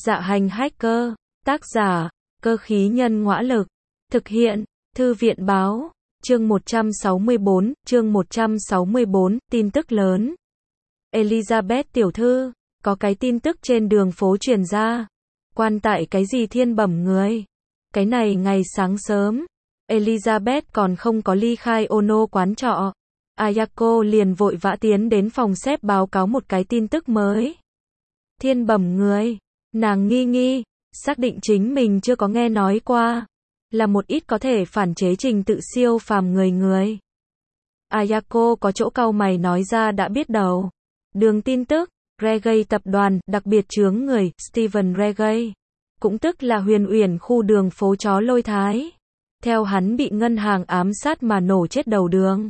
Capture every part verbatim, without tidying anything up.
Dạ hành hacker, tác giả, cơ khí nhân ngõa lực, thực hiện, thư viện báo, chương một trăm sáu mươi bốn, chương một trăm sáu mươi bốn, tin tức lớn. Elizabeth tiểu thư, có cái tin tức trên đường phố truyền ra. Quan tại cái gì thiên bẩm người? Cái này ngày sáng sớm, Elizabeth còn không có ly khai Ono quán trọ. Ayako liền vội vã tiến đến phòng xếp báo cáo một cái tin tức mới. Thiên bẩm người, nàng nghi nghi, xác định chính mình chưa có nghe nói qua, là một ít có thể phản chế trình tự siêu phàm người người. Ayako có chỗ cau mày nói ra đã biết đầu. Đường tin tức, Reggae tập đoàn, đặc biệt chướng người, Steven Reggae, cũng tức là Huyền Uyển khu đường phố chó lôi thái. Theo hắn bị ngân hàng ám sát mà nổ chết đầu đường.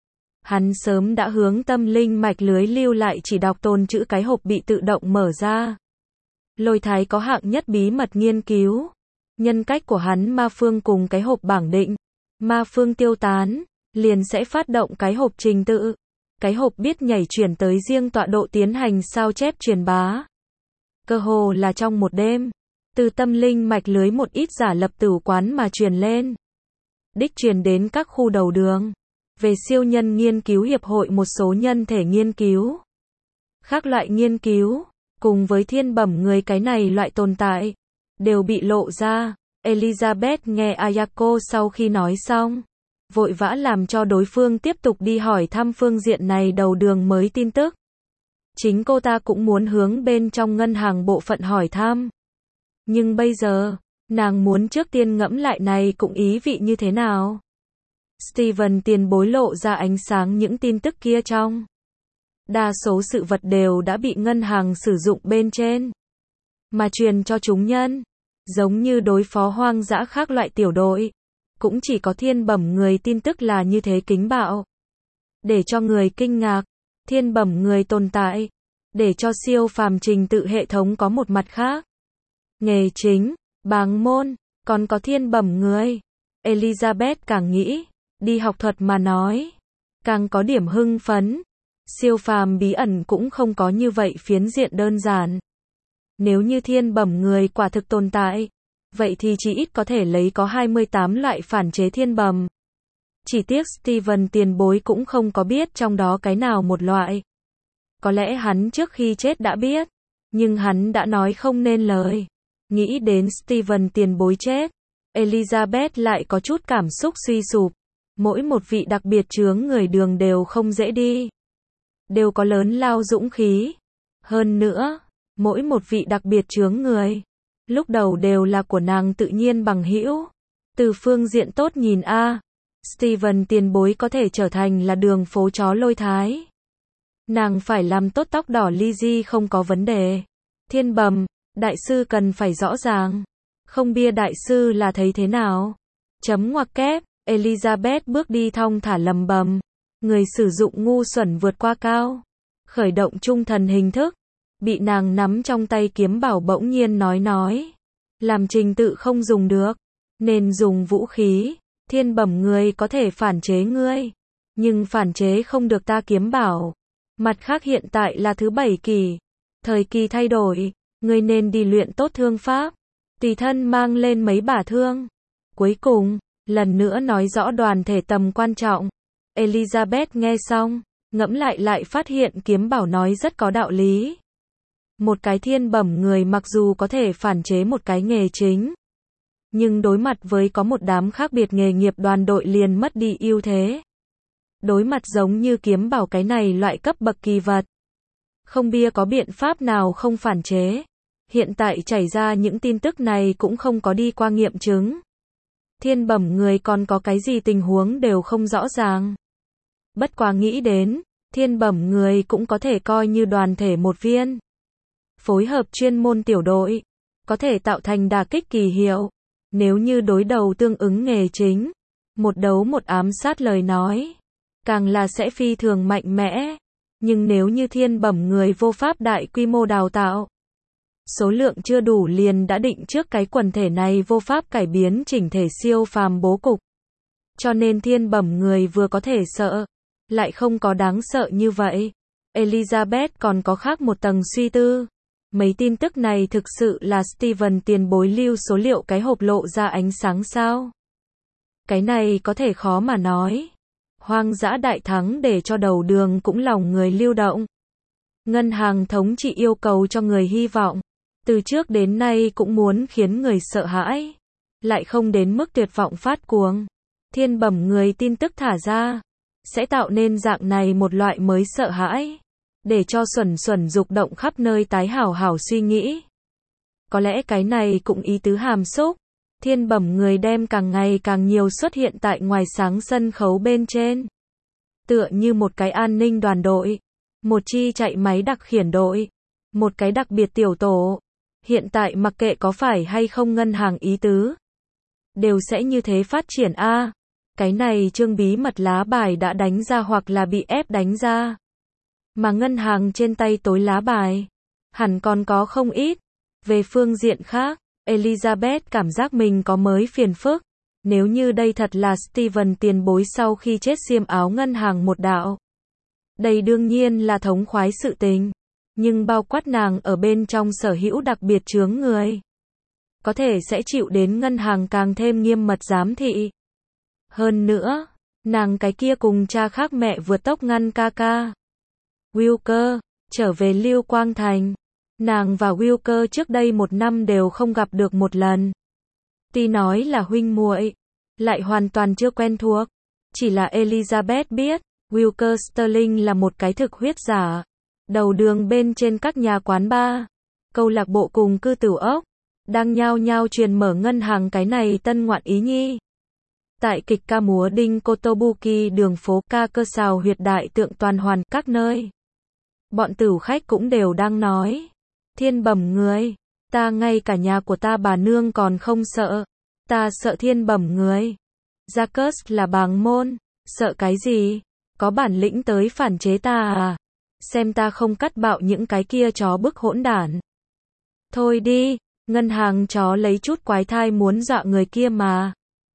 Hắn sớm đã hướng tâm linh mạch lưới lưu lại chỉ đọc tồn chữ cái hộp bị tự động mở ra. Lôi thái có hạng nhất bí mật nghiên cứu. Nhân cách của hắn ma phương cùng cái hộp bảng định. Ma phương tiêu tán, liền sẽ phát động cái hộp trình tự. Cái hộp biết nhảy chuyển tới riêng tọa độ tiến hành sao chép truyền bá. Cơ hồ là trong một đêm, từ tâm linh mạch lưới một ít giả lập tử quán mà truyền lên. Đích truyền đến các khu đầu đường. Về siêu nhân nghiên cứu hiệp hội một số nhân thể nghiên cứu. Khác loại nghiên cứu, cùng với thiên bẩm người cái này loại tồn tại, đều bị lộ ra. Elizabeth nghe Ayako sau khi nói xong, vội vã làm cho đối phương tiếp tục đi hỏi thăm phương diện này đầu đường mới tin tức. Chính cô ta cũng muốn hướng bên trong ngân hàng bộ phận hỏi thăm. Nhưng bây giờ, nàng muốn trước tiên ngẫm lại này cũng ý vị như thế nào. Steven tiền bối lộ ra ánh sáng những tin tức kia trong. Đa số sự vật đều đã bị ngân hàng sử dụng bên trên. Mà truyền cho chúng nhân. Giống như đối phó hoang dã khác loại tiểu đội. Cũng chỉ có thiên bẩm người tin tức là như thế kính bạo. Để cho người kinh ngạc. Thiên bẩm người tồn tại. Để cho siêu phàm trình tự hệ thống có một mặt khác. Nghề chính, báng môn, còn có thiên bẩm người. Elizabeth càng nghĩ. Đi học thuật mà nói, càng có điểm hưng phấn. Siêu phàm bí ẩn cũng không có như vậy phiến diện đơn giản. Nếu như thiên bẩm người quả thực tồn tại, vậy thì chỉ ít có thể lấy có hai mươi tám loại phản chế thiên bẩm. Chỉ tiếc Steven tiền bối cũng không có biết trong đó cái nào một loại. Có lẽ hắn trước khi chết đã biết, nhưng hắn đã nói không nên lời. Nghĩ đến Steven tiền bối chết, Elizabeth lại có chút cảm xúc suy sụp. Mỗi một vị đặc biệt chướng người đường đều không dễ đi. Đều có lớn lao dũng khí. Hơn nữa, mỗi một vị đặc biệt chướng người, lúc đầu đều là của nàng tự nhiên bằng hữu. Từ phương diện tốt nhìn a, Steven tiền bối có thể trở thành là đường phố chó lôi thái. Nàng phải làm tốt tóc đỏ Lizzy không có vấn đề. Thiên bẩm, đại sư cần phải rõ ràng. Không bia đại sư là thấy thế nào? Chấm ngoặc kép. Elizabeth bước đi thong thả lầm bầm. Người sử dụng ngu xuẩn vượt qua cao. Khởi động trung thần hình thức. Bị nàng nắm trong tay kiếm bảo bỗng nhiên nói nói. Làm trình tự không dùng được. Nên dùng vũ khí. Thiên bẩm người có thể phản chế ngươi. Nhưng phản chế không được ta kiếm bảo. Mặt khác hiện tại là thứ bảy kỳ. Thời kỳ thay đổi. Ngươi nên đi luyện tốt thương pháp. Tùy thân mang lên mấy bả thương. Cuối cùng, lần nữa nói rõ đoàn thể tầm quan trọng. Elizabeth nghe xong, ngẫm lại lại phát hiện kiếm bảo nói rất có đạo lý. Một cái thiên bẩm người mặc dù có thể phản chế một cái nghề chính, nhưng đối mặt với có một đám khác biệt nghề nghiệp đoàn đội liền mất đi ưu thế. Đối mặt giống như kiếm bảo cái này loại cấp bậc kỳ vật. Không bia có biện pháp nào không phản chế. Hiện tại chảy ra những tin tức này cũng không có đi qua nghiệm chứng. Thiên bẩm người còn có cái gì tình huống đều không rõ ràng. Bất quá nghĩ đến, thiên bẩm người cũng có thể coi như đoàn thể một viên. Phối hợp chuyên môn tiểu đội, có thể tạo thành đả kích kỳ hiệu. Nếu như đối đầu tương ứng nghề chính, một đấu một ám sát lời nói, càng là sẽ phi thường mạnh mẽ. Nhưng nếu như thiên bẩm người vô pháp đại quy mô đào tạo, số lượng chưa đủ liền đã định trước cái quần thể này vô pháp cải biến chỉnh thể siêu phàm bố cục. Cho nên thiên bẩm người vừa có thể sợ, lại không có đáng sợ như vậy. Elizabeth còn có khác một tầng suy tư. Mấy tin tức này thực sự là Steven tiền bối lưu số liệu cái hộp lộ ra ánh sáng sao? Cái này có thể khó mà nói. Hoang dã đại thắng để cho đầu đường cũng lòng người lưu động. Ngân hàng thống trị yêu cầu cho người hy vọng. Từ trước đến nay cũng muốn khiến người sợ hãi. Lại không đến mức tuyệt vọng phát cuồng. Thiên bẩm người tin tức thả ra. Sẽ tạo nên dạng này một loại mới sợ hãi. Để cho xuẩn xuẩn dục động khắp nơi tái hảo hảo suy nghĩ. Có lẽ cái này cũng ý tứ hàm xúc. Thiên bẩm người đem càng ngày càng nhiều xuất hiện tại ngoài sáng sân khấu bên trên. Tựa như một cái an ninh đoàn đội. Một chi chạy máy đặc khiển đội. Một cái đặc biệt tiểu tổ. Hiện tại mặc kệ có phải hay không ngân hàng ý tứ. Đều sẽ như thế phát triển a. Cái này chương bí mật lá bài đã đánh ra hoặc là bị ép đánh ra. Mà ngân hàng trên tay tối lá bài. Hẳn còn có không ít. Về phương diện khác, Elizabeth cảm giác mình có mới phiền phức. Nếu như đây thật là Steven tiền bối sau khi chết xiêm áo ngân hàng một đạo. Đây đương nhiên là thống khoái sự tình. Nhưng bao quát nàng ở bên trong sở hữu đặc biệt chướng người. Có thể sẽ chịu đến ngân hàng càng thêm nghiêm mật giám thị. Hơn nữa, nàng cái kia cùng cha khác mẹ vượt tốc ngăn ca ca. Wilker, trở về Lưu Quang Thành. Nàng và Wilker trước đây một năm đều không gặp được một lần. Tuy nói là huynh muội, lại hoàn toàn chưa quen thuộc. Chỉ là Elizabeth biết, Wilker Sterling là một cái thực huyết giả. Đầu đường bên trên các nhà quán bar, câu lạc bộ cùng cư tửu ốc, đang nhao nhao truyền mở ngân hàng cái này tân ngoạn ý nhi. Tại kịch ca múa đinh Kotobuki đường phố ca cơ xào huyệt đại tượng toàn hoàn các nơi. Bọn tửu khách cũng đều đang nói. Thiên bẩm người, ta ngay cả nhà của ta bà nương còn không sợ. Ta sợ thiên bẩm người. Jacques là bàng môn, sợ cái gì? Có bản lĩnh tới phản chế ta à? Xem ta không cắt bạo những cái kia chó bức hỗn đản. Thôi đi, ngân hàng chó lấy chút quái thai muốn dọa người kia mà.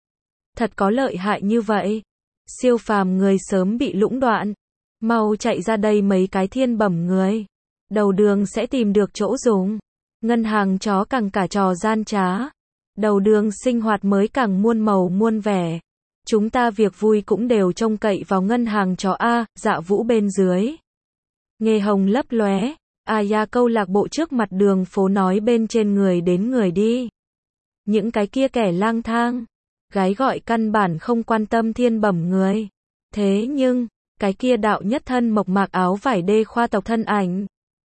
Thật có lợi hại như vậy. Siêu phàm người sớm bị lũng đoạn. Mau chạy ra đây mấy cái thiên bẩm người. Đầu đường sẽ tìm được chỗ dùng. Ngân hàng chó càng cả trò gian trá. Đầu đường sinh hoạt mới càng muôn màu muôn vẻ. Chúng ta việc vui cũng đều trông cậy vào ngân hàng chó A, Dạ Vũ bên dưới. Nghề hồng lấp lóe. Aya câu lạc bộ trước mặt đường phố nói bên trên người đến người đi. Những cái kia kẻ lang thang. Gái gọi căn bản không quan tâm thiên bẩm người. Thế nhưng, cái kia đạo nhất thân mộc mạc áo vải đê khoa tộc thân ảnh.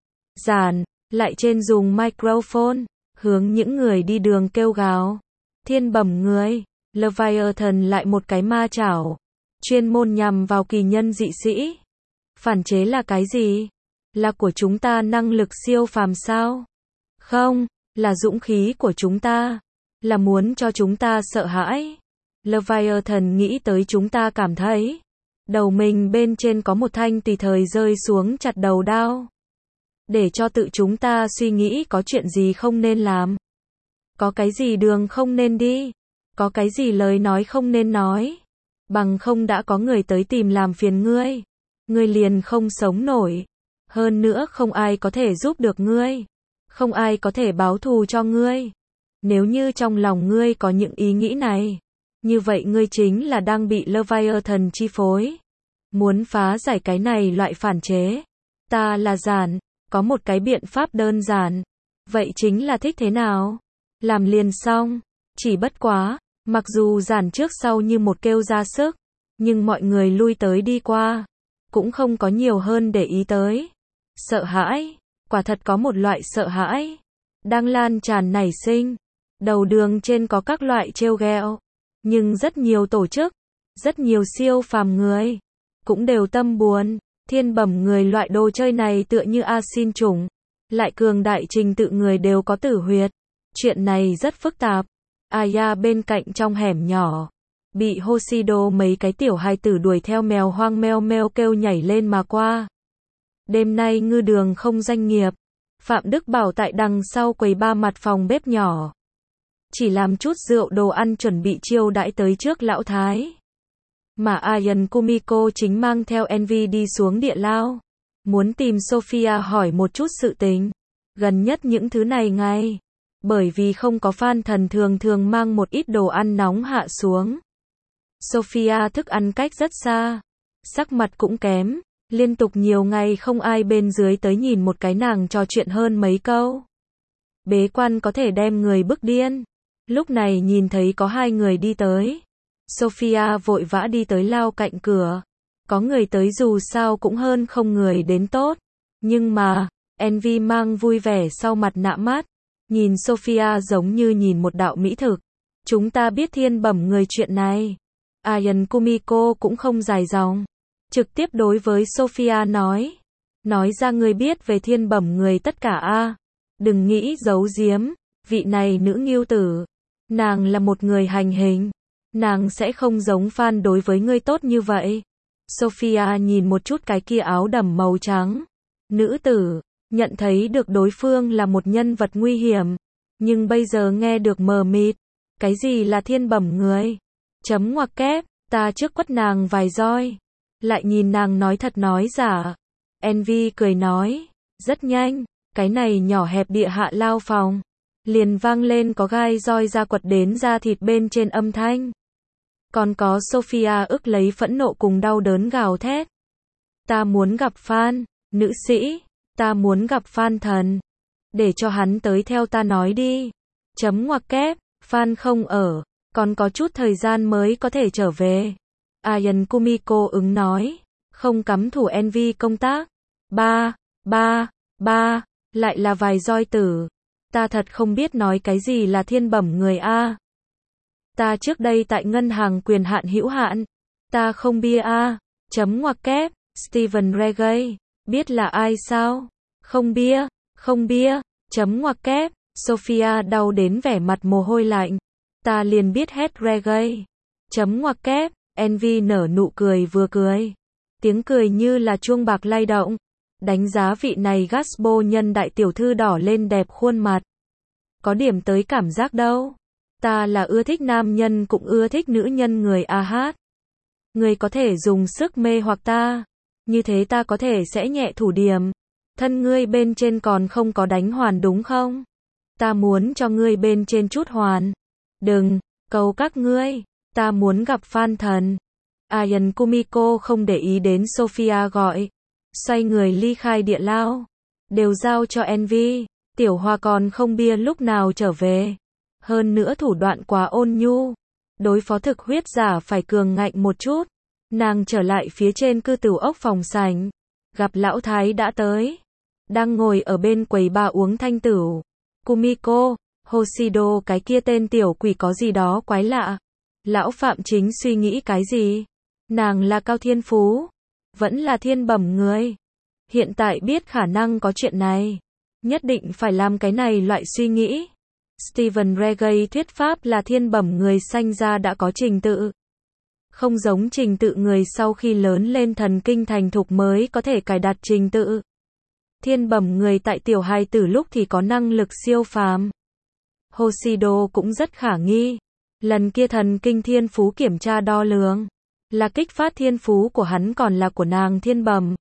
Giản, lại trên dùng microphone, hướng những người đi đường kêu gào. Thiên bẩm người, Leviathan lại một cái ma chảo. Chuyên môn nhằm vào kỳ nhân dị sĩ. Phản chế là cái gì? Là của chúng ta năng lực siêu phàm sao? Không, là dũng khí của chúng ta. Là muốn cho chúng ta sợ hãi. Leviathan nghĩ tới chúng ta cảm thấy. Đầu mình bên trên có một thanh tùy thời rơi xuống chặt đầu đao. Để cho tự chúng ta suy nghĩ có chuyện gì không nên làm. Có cái gì đường không nên đi. Có cái gì lời nói không nên nói. Bằng không đã có người tới tìm làm phiền ngươi. Ngươi liền không sống nổi. Hơn nữa không ai có thể giúp được ngươi. Không ai có thể báo thù cho ngươi. Nếu như trong lòng ngươi có những ý nghĩ này. Như vậy ngươi chính là đang bị Leviathan chi phối. Muốn phá giải cái này loại phản chế. Ta là Giản. Có một cái biện pháp đơn giản. Vậy chính là thích thế nào? Làm liền xong. Chỉ bất quá. Mặc dù Giản trước sau như một kêu ra sức. Nhưng mọi người lui tới đi qua. Cũng không có nhiều hơn để ý tới. Sợ hãi. Quả thật có một loại sợ hãi. Đang lan tràn nảy sinh. Đầu đường trên có các loại trêu ghẹo. Nhưng rất nhiều tổ chức. Rất nhiều siêu phàm người. Cũng đều tâm buồn. Thiên bẩm người loại đồ chơi này tựa như A xin trùng. Lại cường đại trình tự người đều có tử huyệt. Chuyện này rất phức tạp. Aya bên cạnh trong hẻm nhỏ. Bị Hoshido mấy cái tiểu hài tử đuổi theo mèo hoang meo meo kêu nhảy lên mà qua. Đêm nay ngư đường không doanh nghiệp. Phạm Đức Bảo tại đằng sau quầy ba mặt phòng bếp nhỏ. Chỉ làm chút rượu đồ ăn chuẩn bị chiêu đãi tới trước lão thái. Mà Ayan Kumiko chính mang theo Envy đi xuống địa lao. Muốn tìm Sophia hỏi một chút sự tình. gần nhất những thứ này ngay. Bởi vì không có fan thần thường thường mang một ít đồ ăn nóng hạ xuống. Sophia thức ăn cách rất xa. Sắc mặt cũng kém. Liên tục nhiều ngày không ai bên dưới tới nhìn một cái nàng trò chuyện hơn mấy câu. Bế quan có thể đem người bức điên. Lúc này nhìn thấy có hai người đi tới. Sophia vội vã đi tới lao cạnh cửa. Có người tới dù sao cũng hơn không người đến tốt. Nhưng mà, Envy mang vui vẻ sau mặt nạ mát. Nhìn Sophia giống như nhìn một đạo mỹ thực. Chúng ta biết thiên bẩm người chuyện này. Ayan Kumiko cũng không dài dòng. Trực tiếp đối với Sophia nói. Nói ra ngươi biết về thiên bẩm người tất cả a. Đừng nghĩ giấu giếm. Vị này nữ ngưu tử. Nàng là một người hành hình. Nàng sẽ không giống fan đối với ngươi tốt như vậy. Sophia nhìn một chút cái kia áo đầm màu trắng. Nữ tử, nhận thấy được đối phương là một nhân vật nguy hiểm. Nhưng bây giờ nghe được mờ mịt. Cái gì là thiên bẩm người? Chấm ngoặc kép, ta trước quất nàng vài roi. Lại nhìn nàng nói thật nói giả. Envy cười nói. Rất nhanh, cái này nhỏ hẹp địa hạ lao phòng. Liền vang lên có gai roi ra quật đến da thịt bên trên âm thanh. Còn có Sophia ức lấy phẫn nộ cùng đau đớn gào thét. Ta muốn gặp fan, nữ sĩ, ta muốn gặp fan thần. Để cho hắn tới theo ta nói đi. Chấm ngoặc kép, fan không ở, còn có chút thời gian mới có thể trở về. Ayan Kumiko ứng nói, không cắm thủ Envy công tác. Ba, ba, ba, lại là vài roi tử. Ta thật không biết nói cái gì là thiên bẩm người a. Ta trước đây tại ngân hàng quyền hạn hữu hạn. Ta không bia a. Chấm ngoặc kép, Steven Reggie. Biết là ai sao? Không bia, không bia. Chấm ngoặc kép, Sophia đau đến vẻ mặt mồ hôi lạnh. Ta liền biết hết Reggie. Chấm ngoặc kép, Envy nở nụ cười vừa cười. Tiếng cười như là chuông bạc lay động. Đánh giá vị này Gaspo nhân đại tiểu thư đỏ lên đẹp khuôn mặt. Có điểm tới cảm giác đâu. Ta là ưa thích nam nhân cũng ưa thích nữ nhân người a hát. Người có thể dùng sức mê hoặc ta. Như thế ta có thể sẽ nhẹ thủ điểm. Thân ngươi bên trên còn không có đánh hoàn đúng không? Ta muốn cho ngươi bên trên chút hoàn. Đừng, cầu các ngươi. Ta muốn gặp fan thần. Ayan Kumiko không để ý đến Sophia gọi. Xoay người ly khai địa lao. Đều giao cho Envy. Tiểu Hoa còn không bia lúc nào trở về. Hơn nữa thủ đoạn quá ôn nhu. Đối phó thực huyết giả phải cường ngạnh một chút. Nàng trở lại phía trên cư tửu ốc phòng sảnh. Gặp lão thái đã tới. Đang ngồi ở bên quầy ba uống thanh tửu. Kumiko, Hoshido cái kia tên tiểu quỷ có gì đó quái lạ. Lão Phạm chính suy nghĩ cái gì? Nàng là cao thiên phú. Vẫn là thiên bẩm người. Hiện tại biết khả năng có chuyện này. Nhất định phải làm cái này loại suy nghĩ. Steven Reggie thuyết pháp là thiên bẩm người sanh ra đã có trình tự. Không giống trình tự người sau khi lớn lên thần kinh thành thục mới có thể cài đặt trình tự. Thiên bẩm người tại tiểu hài tử lúc thì có năng lực siêu phàm. Hoshido cũng rất khả nghi. Lần kia thần kinh thiên phú kiểm tra đo lường. Là kích phát thiên phú của hắn còn là của nàng thiên bẩm.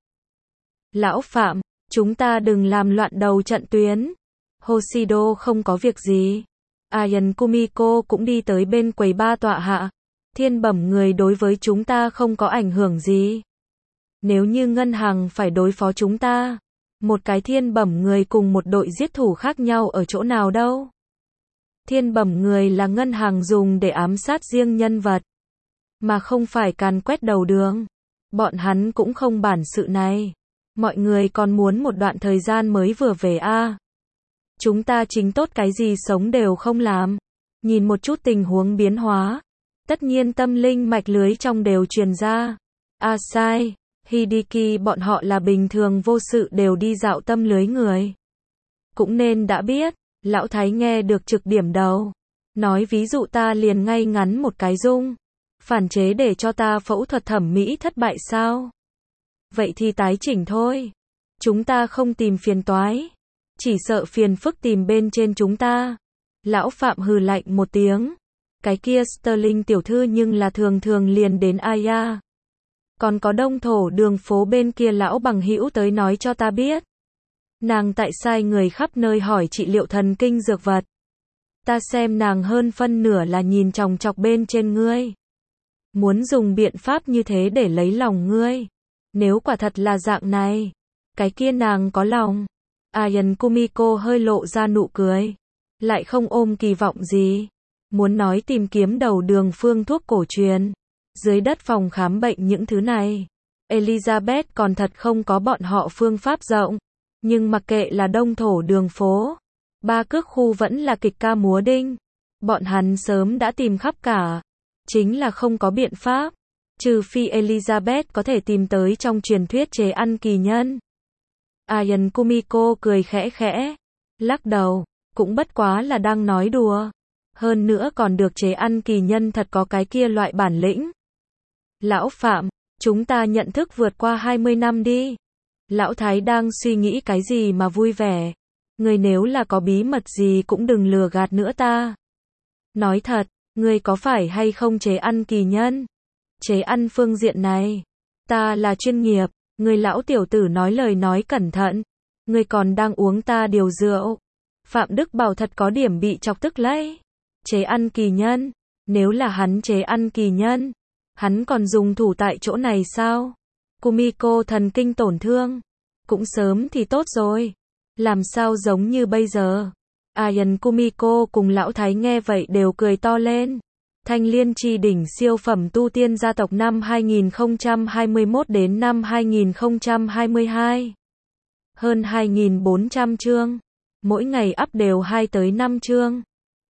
Lão Phạm, chúng ta đừng làm loạn đầu trận tuyến. Hoshido không có việc gì. Ayan Kumiko cũng đi tới bên quầy ba tọa hạ. Thiên bẩm người đối với chúng ta không có ảnh hưởng gì. Nếu như ngân hàng phải đối phó chúng ta, một cái thiên bẩm người cùng một đội giết thủ khác nhau ở chỗ nào đâu. Thiên bẩm người là ngân hàng dùng để ám sát riêng nhân vật, mà không phải càn quét đầu đường. Bọn hắn cũng không bản sự này. Mọi người còn muốn một đoạn thời gian mới vừa về a. À. Chúng ta chính tốt cái gì sống đều không làm. Nhìn một chút tình huống biến hóa. Tất nhiên tâm linh mạch lưới trong đều truyền ra. À sai, Hideki bọn họ là bình thường vô sự đều đi dạo tâm lưới người. Cũng nên đã biết, lão thái nghe được trực điểm đầu. Nói ví dụ ta liền ngay ngắn một cái dung. Phản chế để cho ta phẫu thuật thẩm mỹ thất bại sao? Vậy thì tái chỉnh thôi. Chúng ta không tìm phiền toái. Chỉ sợ phiền phức tìm bên trên chúng ta. Lão Phạm hừ lạnh một tiếng. Cái kia Sterling tiểu thư nhưng là thường thường liền đến Aya. Còn có đông thổ đường phố bên kia lão bằng hữu tới nói cho ta biết. Nàng tại sai người khắp nơi hỏi trị liệu thần kinh dược vật. Ta xem nàng hơn phân nửa là nhìn chòng chọc bên trên ngươi. Muốn dùng biện pháp như thế để lấy lòng ngươi. Nếu quả thật là dạng này, cái kia nàng có lòng. Ayan Kumiko hơi lộ ra nụ cười. Lại không ôm kỳ vọng gì. Muốn nói tìm kiếm đầu đường phương thuốc cổ truyền. Dưới đất phòng khám bệnh những thứ này. Elizabeth còn thật không có bọn họ phương pháp rộng. Nhưng mặc kệ là đông thổ đường phố. Ba cước khu vẫn là kịch ca múa đinh. Bọn hắn sớm đã tìm khắp cả. Chính là không có biện pháp. Trừ phi Elizabeth có thể tìm tới trong truyền thuyết chế ăn kỳ nhân. Ayan Kumiko cười khẽ khẽ. Lắc đầu. Cũng bất quá là đang nói đùa. Hơn nữa còn được chế ăn kỳ nhân thật có cái kia loại bản lĩnh. Lão Phạm, chúng ta nhận thức vượt qua hai mươi năm đi. Lão Thái đang suy nghĩ cái gì mà vui vẻ. Người nếu là có bí mật gì cũng đừng lừa gạt nữa ta. Nói thật, người có phải hay không chế ăn kỳ nhân? Chế ăn phương diện này. Ta là chuyên nghiệp. Người lão tiểu tử nói lời nói cẩn thận. Người còn đang uống ta điều rượu. Phạm Đức Bảo thật có điểm bị chọc tức lấy. Chế ăn kỳ nhân. Nếu là hắn chế ăn kỳ nhân. Hắn còn dùng thủ tại chỗ này sao? Kumiko thần kinh tổn thương. Cũng sớm thì tốt rồi. Làm sao giống như bây giờ? Ayan Kumiko cùng lão thái nghe vậy đều cười to lên. Thanh Liên Chi đỉnh siêu phẩm tu tiên gia tộc năm hai nghìn không trăm hai mươi mốt đến năm hai nghìn không trăm hai mươi hai. Hơn hai nghìn bốn trăm chương. Mỗi ngày up đều hai tới năm chương.